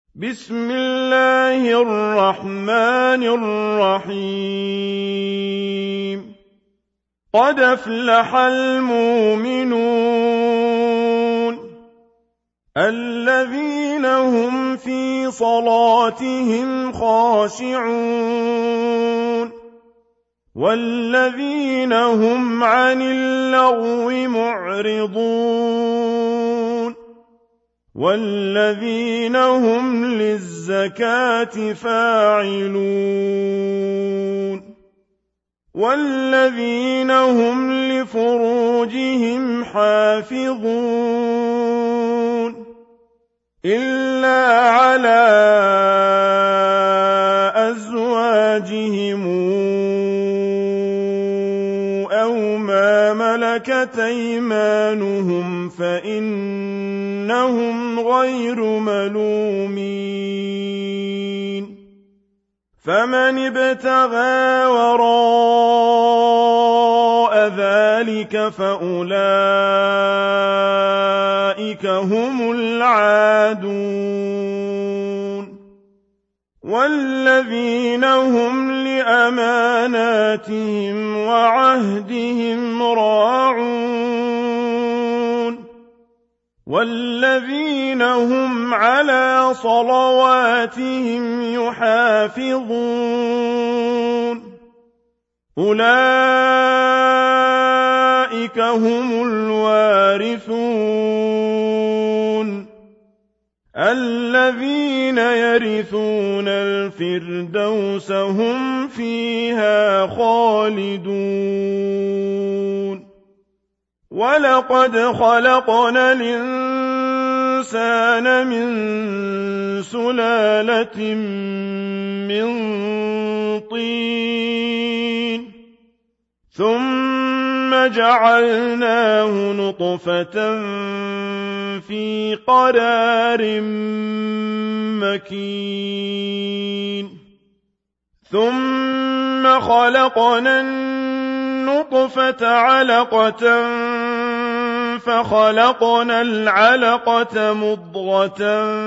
بسم الله الرحمن الرحيم قد أفلح المؤمنون الذين هم في صلاتهم خاشعون والذين هم عن اللغو معرضون والذين هم للزكاة فاعلون والذين هم لفروجهم حافظون إلا على أزواجهم أو ما ملكت أيمانهم فإنهم غير ملومين فمن ابتغى وراء ذلك فأولئك هم العادون والذين هم لأماناتهم وعهدهم راعون والذين هم على صلواتهم يحافظون أولئك هم الوارثون الذين يرثون الفردوس هم فيها خالدون ولقد خلقنا الإنسان من سلالة من طين ثم جعلناه نطفة في قرار مكين ثم خلقنا النطفة علقة فخلقنا العلقة مضغة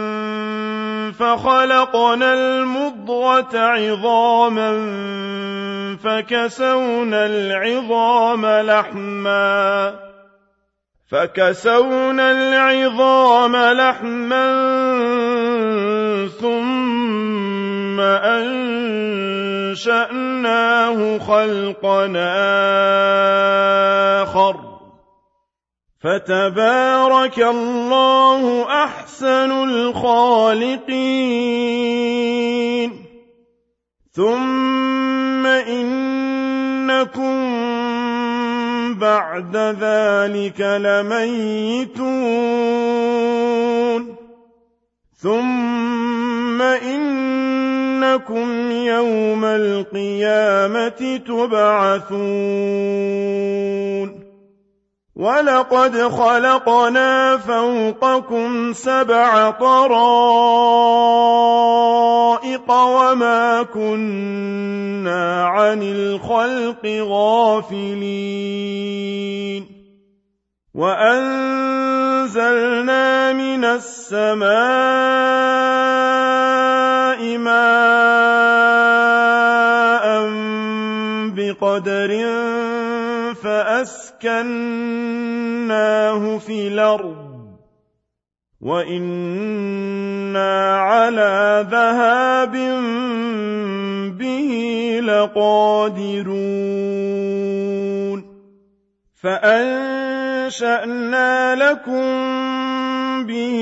فخلقنا المضغة عظاما فكسونا العظام لحما ثم أنشأناه خلقا آخر فتبارك الله أحسن الخالقين ثم إنكم بعد ذلك لميتون ثم إنكم يوم القيامة تبعثون ولقد خلقنا فوقكم 7 طرائق وما كنا عن الخلق غافلين وأنزلنا من السماء ماء بقدر فأسكناه في الأرض وإنا على ذهاب به لقادرون فأنشأنا لكم به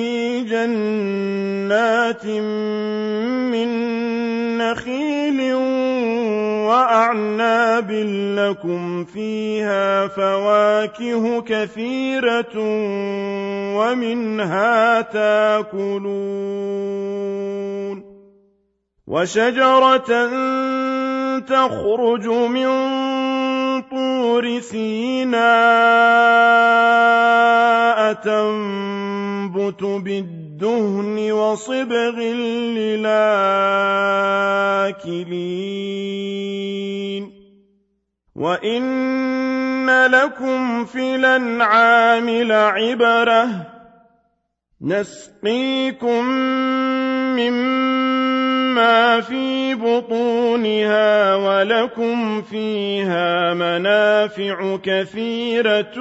جنات من نخيل وأعناب لكم فيها فواكه كثيرة ومنها تاكلون وشجرة تخرج من طور سيناء تنبت بالدهن وصبغ للآكلين وإن لكم في الأنعام لعبرة نسقيكم مما في بطونها ولكم فيها منافع كثيرة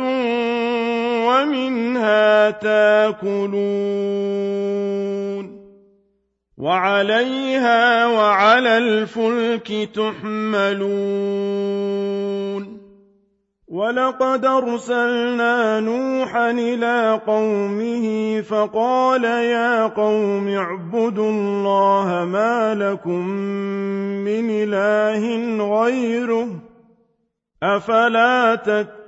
ومنها تاكلون وعليها وعلى الفلك تحملون ولقد أرسلنا نوحا إلى قومه فقال يا قوم اعبدوا الله ما لكم من إله غيره أفلا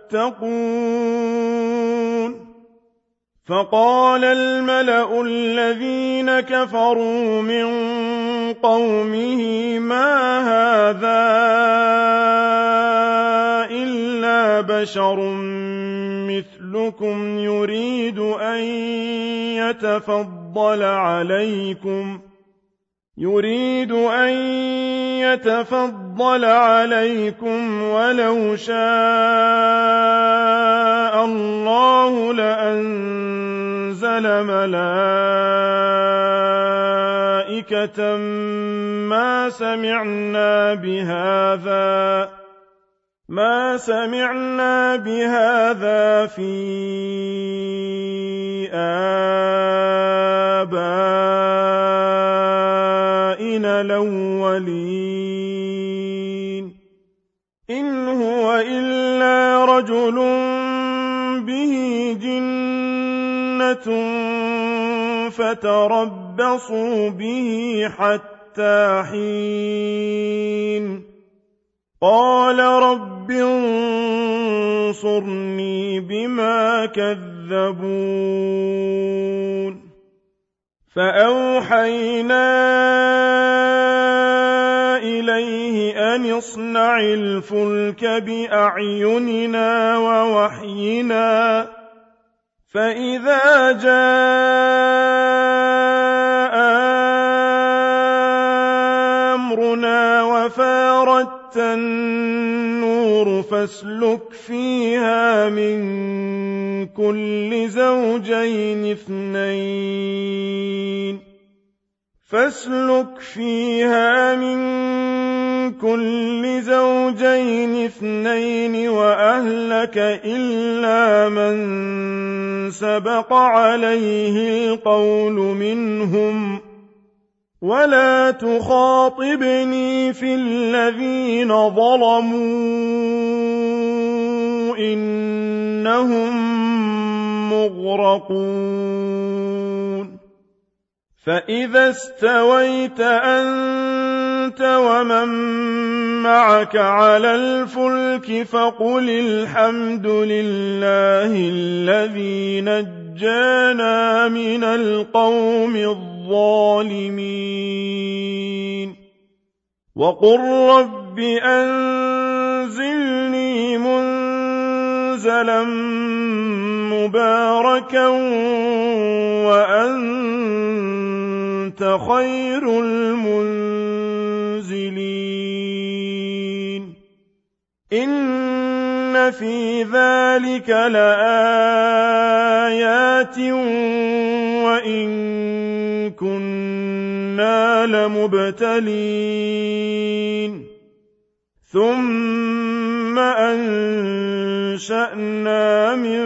تتقون فقال الملأ الذين كفروا من قومه ما هذا إلا بشر مثلكم يريد أن يتفضل عليكم ولو شاء الله لأنزل ملائكة ما سمعنا بهذا في آبائنا الأولين إن هو إلا رجل به جنة فتربصوا به حتى حين قال رب انصرني بما كذبون فأوحينا إليه أن اصنع الفلك بأعيننا ووحينا فإذا جاء أمرنا وفارت النور فاسلك فيها من كل زوجين اثنين وأهلك إلا من سبق عليه القول منهم ولا تخاطبني في الذين ظلموا إنهم مغرقون فإذا استويت أنت ومن معك على الفلك فقل الحمد لله الذي نجانا من القوم الظالمين وقل رب أنزلني منزلا مباركا وأنت خير المنزلين إن في ذلك لآيات وإن كنا لمبتلين ثم أنشأنا من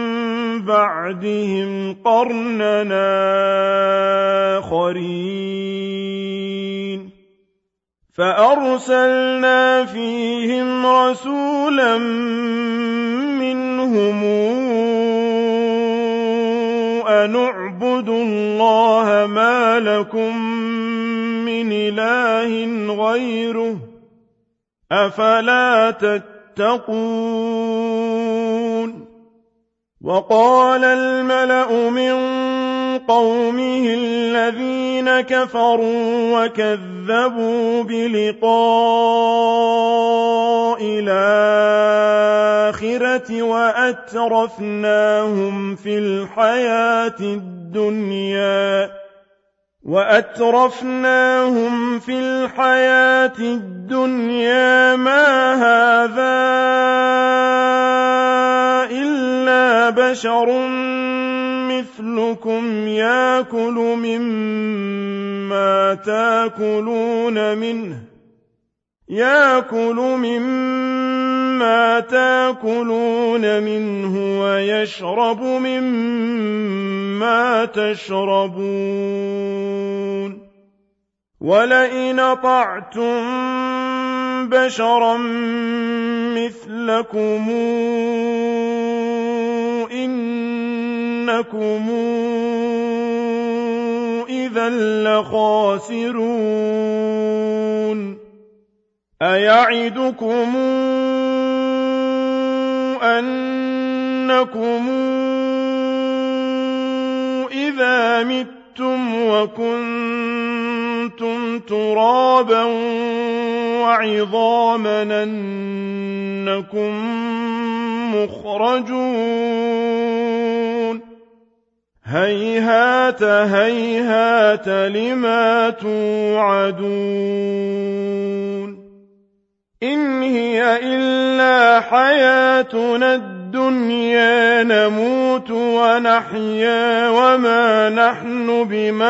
بعدهم قرننا آخرين فأرسلنا فيهم رسولا منهم أن اعبدوا الله ما لكم من إله غيره أفلا تتقون وقال الملأ من قومه الذين كفروا وكذبوا بلقاء الآخرة وأترفناهم في الحياة الدنيا ما هذا إلا بشر مثلكم يأكل مما مما تاكلون منه ويشرب مما تشربون ولئن أطعتم بشرا مثلكم إنكم إذا لخاسرون أيعدكم أنكم إذا متم وكنتم ترابا وعظاما أنكم مخرجون هيهات هيهات لما توعدون إن هي إلا حياتنا الدنيا نموت ونحيا وما نحن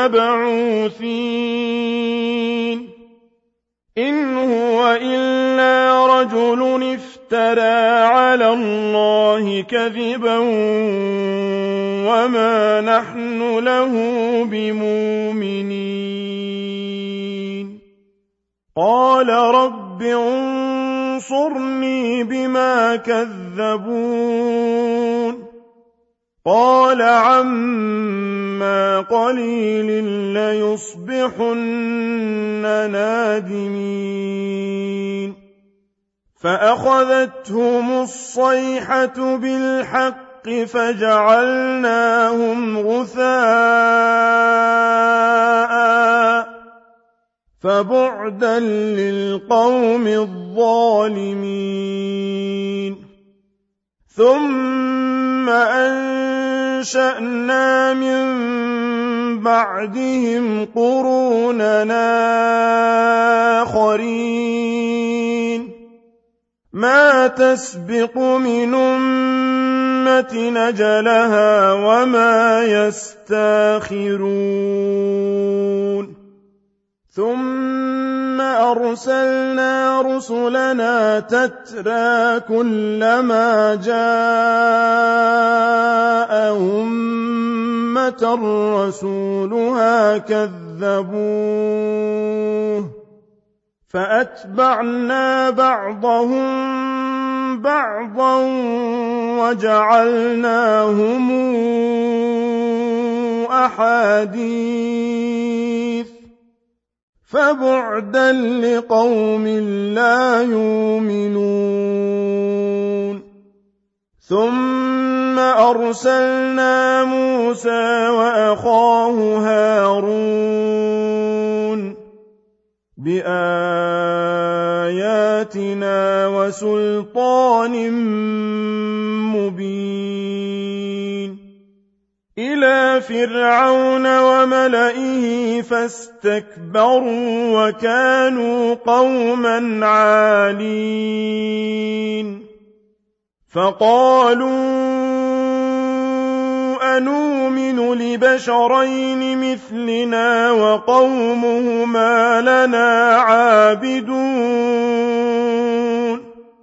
بمبعوثين إن هو إلا رجل افترى على الله كذبا وما نحن له بمؤمنين قال رب انصرني بما كذبون قال عما قليل ليصبحن نادمين فأخذتهم الصيحة بالحق فجعلناهم غثاء فبعدا للقوم الظالمين ثم أنشأنا من بعدهم قروننا آخرين ما تسبق من أمة أجلها وما يستاخرون ثم أرسلنا رسلنا تترى كلما جاء أمة رسولها كذبوه فأتبعنا بعضهم بعضا وجعلناهم أحاديث فبعدا لقوم لا يؤمنون ثم أرسلنا موسى وأخاه هارون بآياتنا وسلطان مبين إلى فرعون وملئه فاستكبروا وكانوا قوما عالين فقالوا أنؤمن لبشرين مثلنا وقومهما لنا عابدون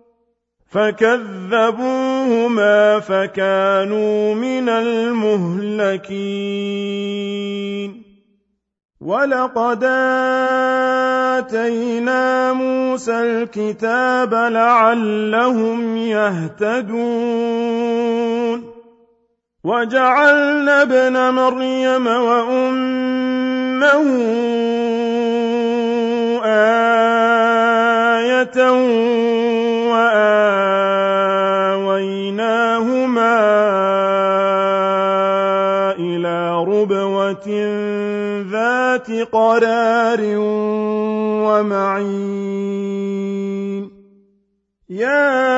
فكذبوهما فكانوا من المهلكين ولقد آتينا موسى الكتاب لعلهم يهتدون وجعلنا ابن مريم وأمه آية وآويناهما إلى ربوة ذات قرار ومعين يا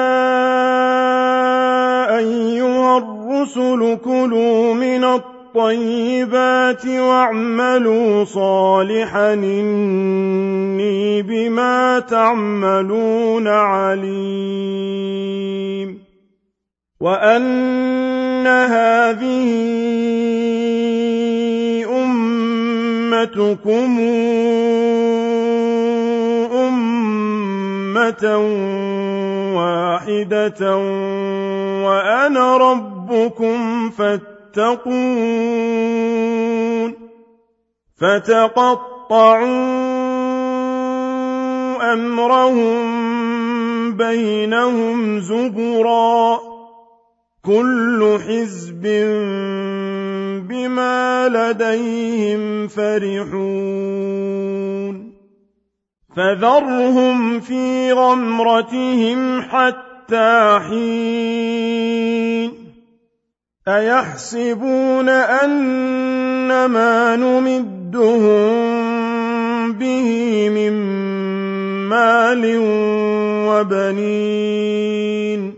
أيها الرسل كلوا من الطيبات واعملوا صالحا إني بما تعملون عليم وأن هذه أمتكم أمة واحدة وأنا ربكم فاتقون فتقطعوا أمرهم بينهم زبرا كل حزب بما لديهم فرحون فذرهم في غمرتهم حتى حين أيحسبون أن ما نمدهم به من مال وبنين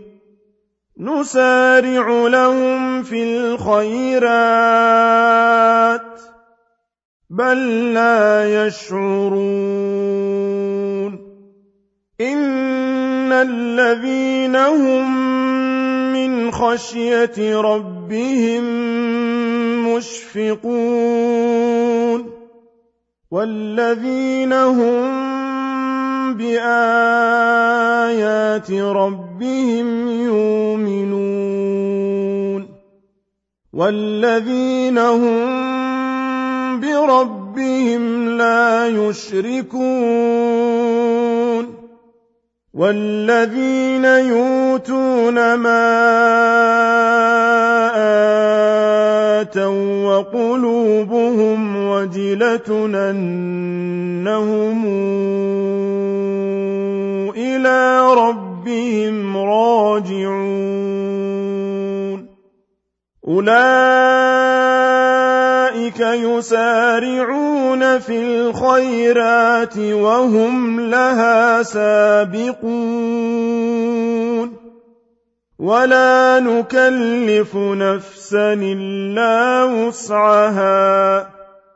نسارع لهم في الخيرات بل لا يشعرون إن الذين هم من خشية ربهم مشفقون والذين هم بآيات ربهم يؤمنون والذين هم بربهم لا يشركون والذين يؤتون ما آتوا وقلوبهم وجلة أنهم إلى ربهم راجعون أولئك يسارعون في الخيرات وهم لها سابقون ولا نكلف نفسا إلا وسعها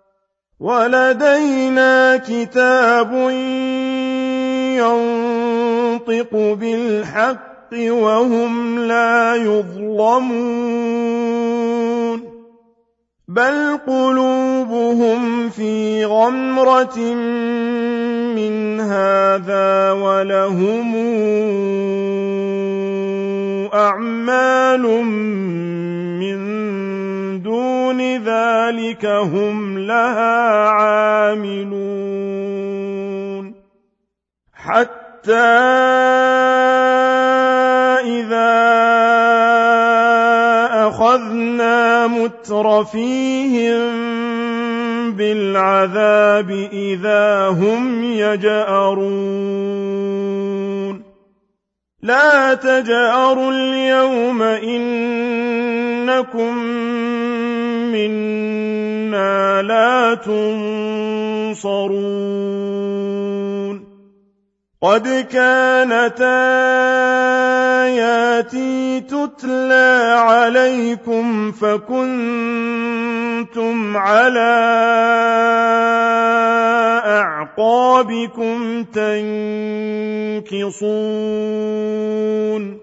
ولدينا كتاب ينطق بالحق وهم لا يظلمون بل قلوبهم في غمرة من هذا ولهم أعمال من دون ذلك هم لها عاملون حتى إذا أخذنا مترفيهم بالعذاب إذا هم يجأرون لا تجأروا اليوم إنكم منا لا تنصرون قد كانت آياتي تتلى عليكم فكنتم على أعقابكم تنكصون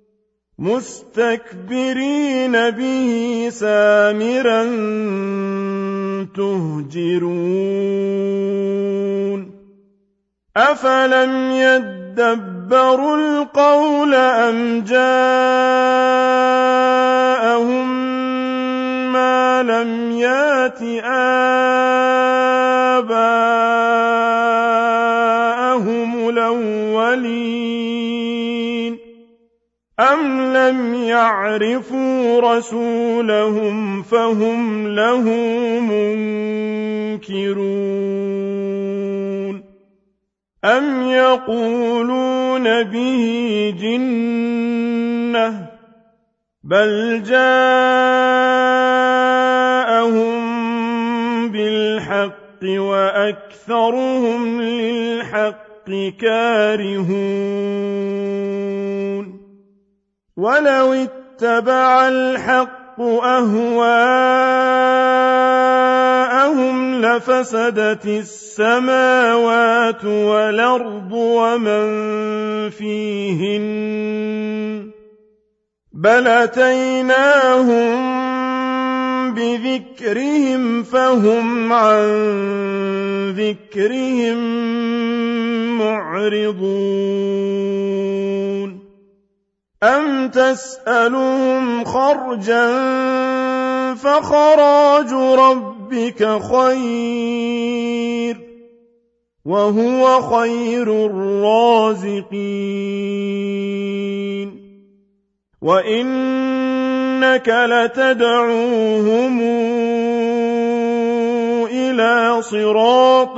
مستكبرين به سامرا تهجرون أفلم يدبروا القول أم جاءهم ما لم يات آباءهم الأولين أم لم يعرفوا رسولهم فهم له منكرون أم يقولون به جنة بل جاءهم بالحق وأكثرهم للحق كارهون ولو اتبع الحق أهواءهم لفسدت السماوات والأرض ومن فيهن بل أتيناهم بذكرهم فهم عن ذكرهم معرضون أم تسألهم خرجا فخراج ربك خير وهو خير الرازقين وإنك لتدعوهم إلى صراط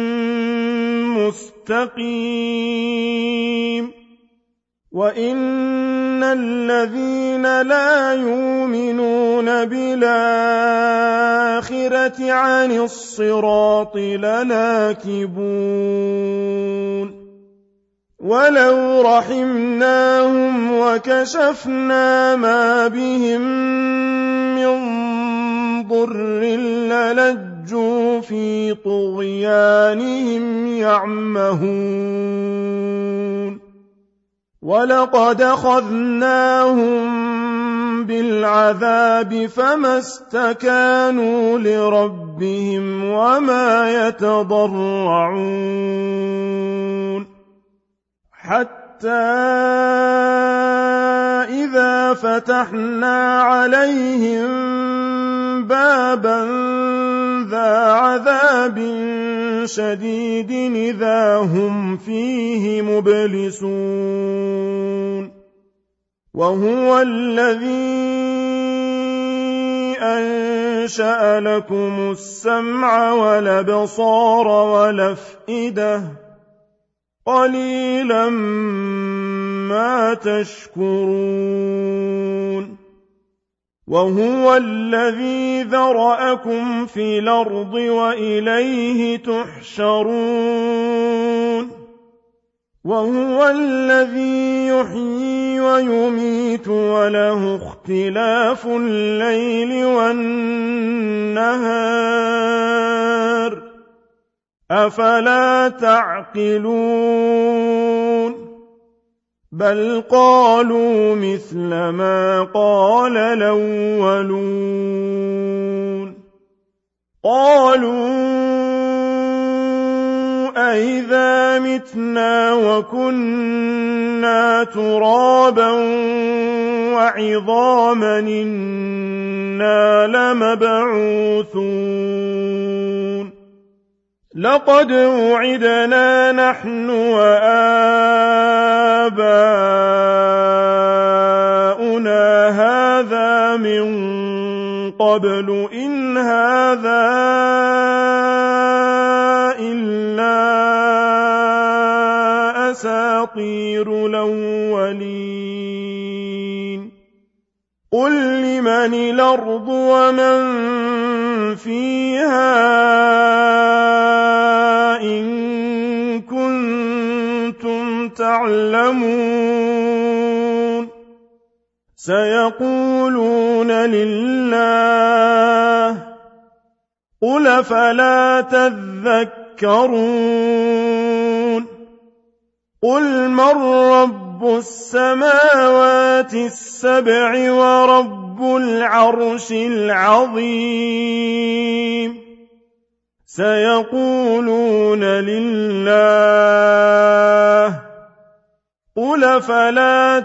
مستقيم وإن الذين لا يؤمنون بالآخرة عن الصراط لناكبون ولو رحمناهم وكشفنا ما بهم من ضر للجوا في طغيانهم يعمهون ولقد أخذناهم بالعذاب فما استكانوا لربهم وما يتضرعون حتى إذا فتحنا عليهم بابا ذا عذاب شديد إذا هم فيه مبلسون وهو الذي أنشأ لكم السمع والأبصار والأفئدة قليلا ما تشكرون وهو الذي ذرأكم في الأرض وإليه تحشرون وهو الذي يحيي ويميت وله اختلاف الليل والنهار أفلا تعقلون بل قالوا مثل ما قال الأولون قالوا أئذا متنا وكنا ترابا وعظاما إنا لمبعوثون لقد وعدنا نحن وآباؤنا هذا من قبل إن هذا إلا أساطير الأولين قل لمن الأرض ومن فيها إن كنتم تعلمون سيقولون لله قل فلا تذكرون قل من رب السماوات السبع ورب العرش العظيم سيقولون لله قل فلا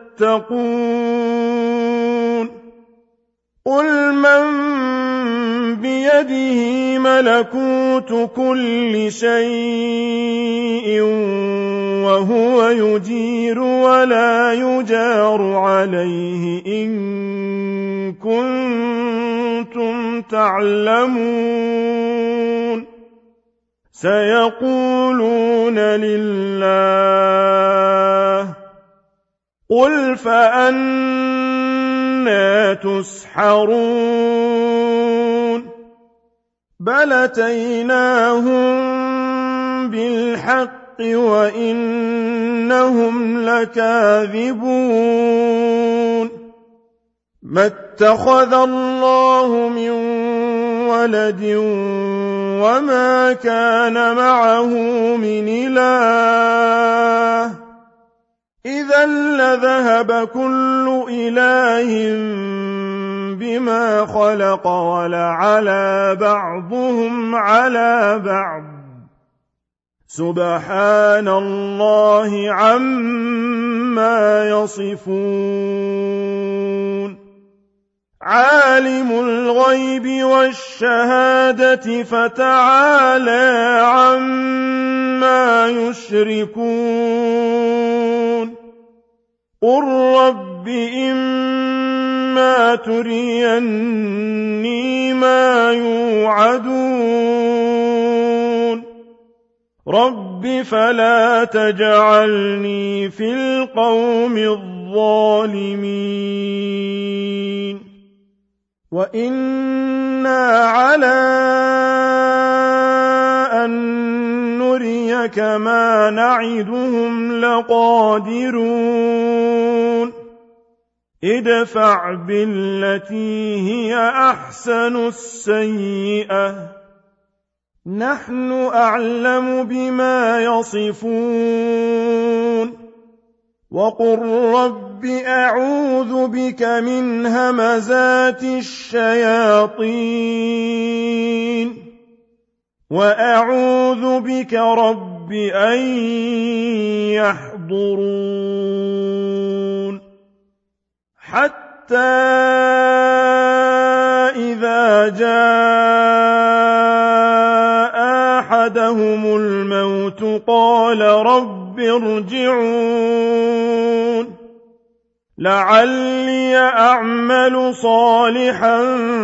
تتقون قل من بيده ملكوت كل شيء وهو يجير ولا يجار عليه إن كنتم تعلمون سيقولون لله قل فأنى تسحرون بل أتيناهم بالحق وإنهم لكاذبون ما اتخذ الله من ولد وما كان معه من إله إذا لذهب كل إله بما خلق ولعلى بعضهم على بعض سبحان الله عما يصفون عالم الغيب والشهادة فتعالى عما يشركون قل رب إما تريني ما يوعدون رب فلا تجعلني في القوم الظالمين وإنا على أن نريك ما نعدهم لقادرون ادفع بالتي هي أحسن السيئة نحن أعلم بما يصفون وقل رب أعوذ بك من همزات الشياطين وأعوذ بك رب أن يحضرون حتى إذا جاء أحدهم الموت قال رب ارجعون لعلي أعمل صالحا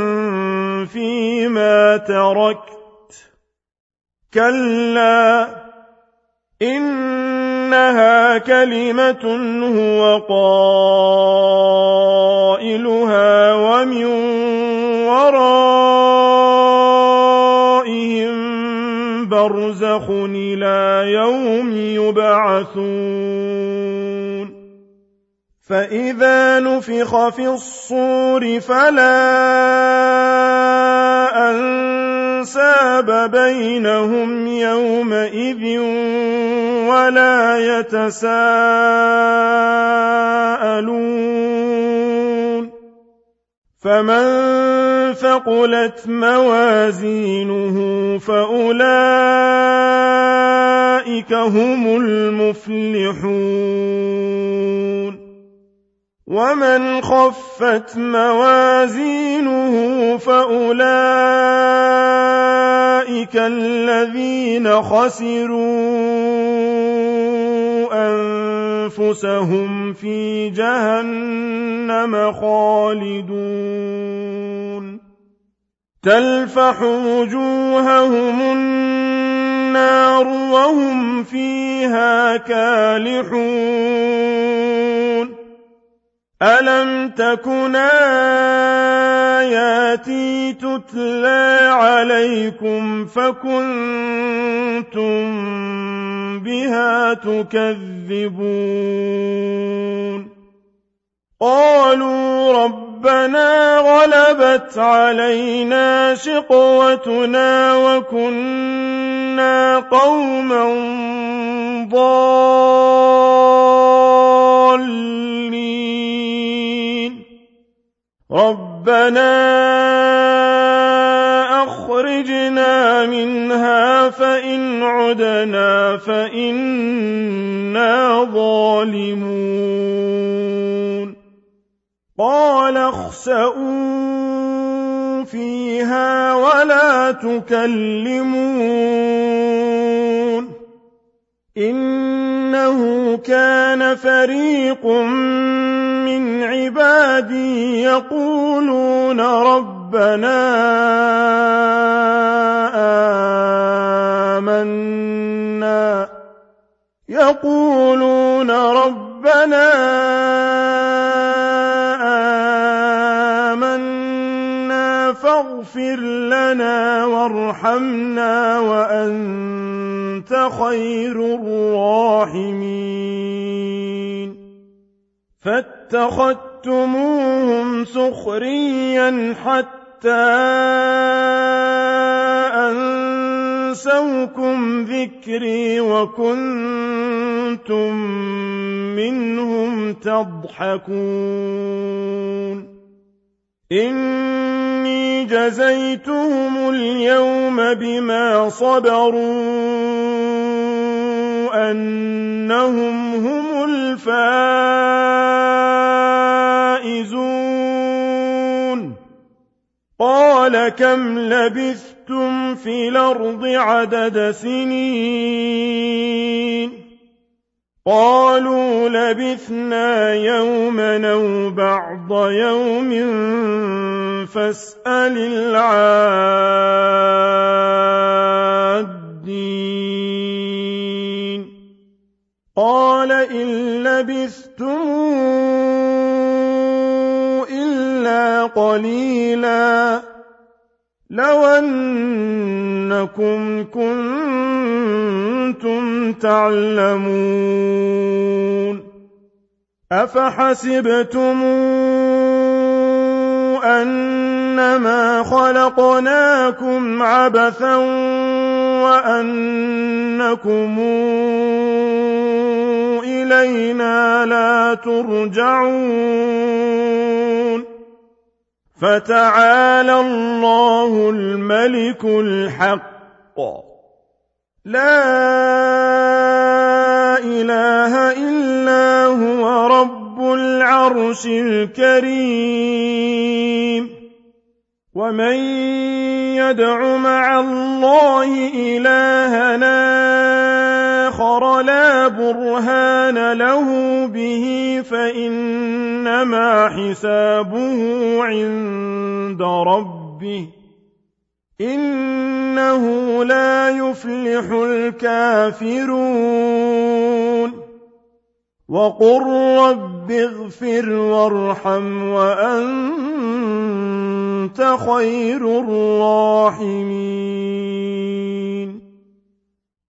فيما تركت كلا إنها كلمة هو قائلها ومن ورائهم برزخ إلى يوم يبعثون فإذا نفخ في الصور فلا أنساب بينهم يومئذ ولا يتساءلون فمن ثقلت موازينه فأولئك هم المفلحون ومن خفت موازينه فأولئك الذين خسروا أنفسهم في جهنم خالدون تلفح وجوههم النار وهم فيها كالحون ألم تكن آياتي تتلى عليكم فكنتم بها تكذبون قالوا ربنا غلبت علينا شقوتنا وكنا قوما ضالين ربنا أخرجنا منها فإن عدنا فإنا ظالمون قال اخسئوا فيها ولا تكلمون إنه كان فريق من عبادي يقولون ربنا آمنا فاغفر لنا وارحمنا وأنت خير الراحمين فاتخذتموهم سخريا حتى أنسوكم ذكري وكنتم منهم تضحكون إني جزيتهم اليوم بما صبروا أنهم هم الفائزون قال كم لبثتم في الأرض عدد سنين قالوا لبثنا يوما أو بعض يوم فاسأل العادين قال إن لبثتم إلا قليلا لو أنكم كنتم تعلمون أفحسبتم أنما خلقناكم عبثا وأنكم إلينا لا ترجعون فتعالى الله الملك الحق لا إله إلا هو رب العرش الكريم ومن يدع مع الله إلهنا آخر لا برهان له به فإنما حسابه عند ربه إنه لا يفلح الكافرون وقل رب اغفر وارحم وأنت خير الراحمين